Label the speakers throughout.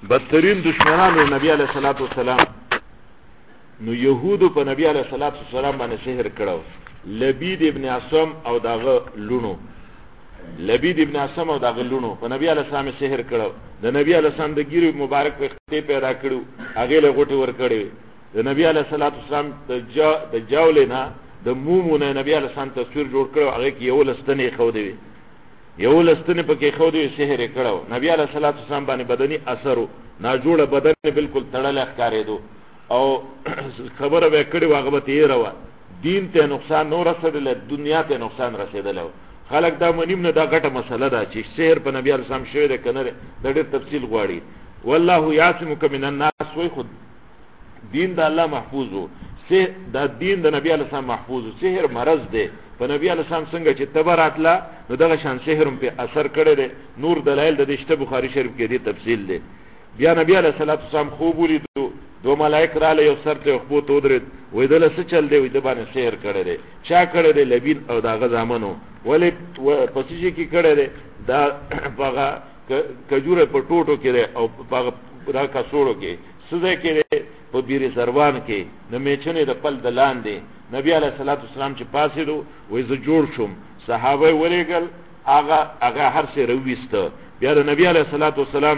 Speaker 1: بدترین دشمنانو نبی علیہ الصلوۃ والسلام نو يهودو په نبی علیہ الصلوۃ والسلام باندې سحر کړو. لبید ابن عصام او داغه لونو لبید ابن عصام او داغه لونو په نبی علیہ السلام سحر کړو. د نبی علیہ السلام د ګیرو مبارک په خطه پیدا کړو، هغه له غټي ور کړی. د نبی علیہ الصلوۃ والسلام د جاولینا د مومونه نبی علیہ السلام تصویر جوړ کړو، هغه کې یو لستنې خو دی، یو لستنې پکې خو دی، سحر کړو. نبی علیہ الصلوۃ والسلام باندې بدني اثر نه جوړه بدن بالکل تړل ښکارېدو او خبره به کړي واغه به تیر وا دین ته نقصان نور رسیدل، دنیا ته نقصان رسیدل. خلق دا منیم نه دا غټه مسله ده چې سحر په نبی علیہ السلام شوی ده کنه، د ډېر تفصیل غواړي. والله یعصمک من الناس، وای خود دین د الله محفوظ وو، دا دین د نبی علیہ السلام محفوظ وو. سحر مرض ده په نبی علیہ السلام څنګه چې تبراتلا نو دغه شان سحر په اثر کړی ده. نور دلایل د دشته بخاری شریف کې دي تفصیل ده. بیا نبی علیہ السلام خوب ولیدو، دو ملائک را له یو سر ته خپو تودرید، وې دله څه چل دی، وې د باندې سحر کړی دی. چا کړی دی؟ لبین او داغه زامنو. ولې پسې کې کړی دی؟ دا هغه کجوره په ټوټو کې دی او هغه را کاسوړو کې سوزه کې دی، په بیرې سروان کې د میچنې د پل د لاندې. نبی علیہ الصلوۃ والسلام چې پاسېدو وې زه جوړ شوم، صحابه ولېګل هغه هر څه رويسته. بیا د نبی علیہ الصلوۃ والسلام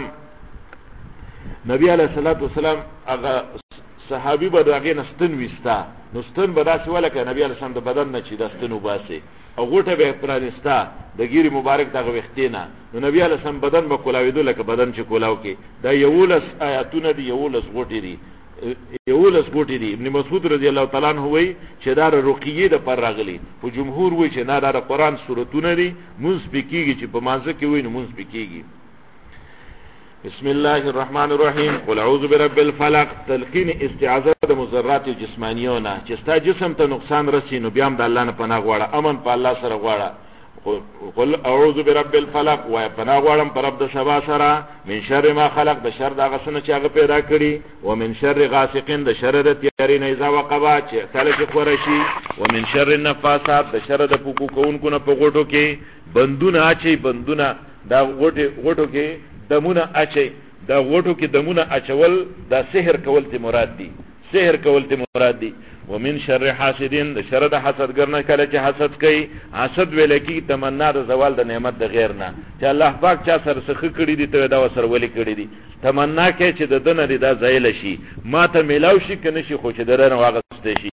Speaker 1: هغه صحابي به دغه نستن وستا، نستن به داسې ولکه نبی علیہ السلام د بدن نه چې دستنو باسي او غوټه به پرانستا د ګيري مبارک دغه وختینا. نو نبی علیہ السلام بدن به کولاویدو لکه بدن چې کولاو کې. دا یولس آیاتونه دي، یولس غوټي دي، یولس غوټي دي. ابن مسعود رضی الله تعالی عنہ وایي چې دا رقیه د پر راغلي، او جمهور وایي چې نه دا قرآن سورتونه دي، مونږ پکېږي چې په مانځ کې وایي نو مونږ پکېږي. بسم الله الرحمن الرحیم. قل اعوذ برب الفلق، تلقین استعاذہ د مضرات جسمانیونه چې ستا جسم ته نقصان رسي نو بیا هم د الله نه پناه غواړه، امن په الله سره غواړه. قل اعوذ برب الفلق، وای پناه غواړم په رب د سبا سره، من شر ما خلق، د شر د هغه څه چې هغه پیدا کړي، و من شر غاسق، د شر د تیارې نه اذا وقبا چې کله چې خورا شي، و من شر النفاثات، د شر د پوکو کوونکو نه په غوټو کې بندونه اچي، بندونه دا غوټو کې دمونه اچي، دا غوټو کې دمونه اچول دا سحر کول ته مراد دي، سحر کول ته مراد دي. ومن شر حاسدین، د شر د حسدګر نه کله چې حسد کوي، حسد ویل کی تمنا د زوال د نعمت د غیر نه، چې الله پاک چا سره سخه کړی دي ته دا وسر ولي کړی دي، تمنا کوي چې د دنه دا زایل شي، ما ته ملاو شي کنه شي، خو چې درنه واغسته شي.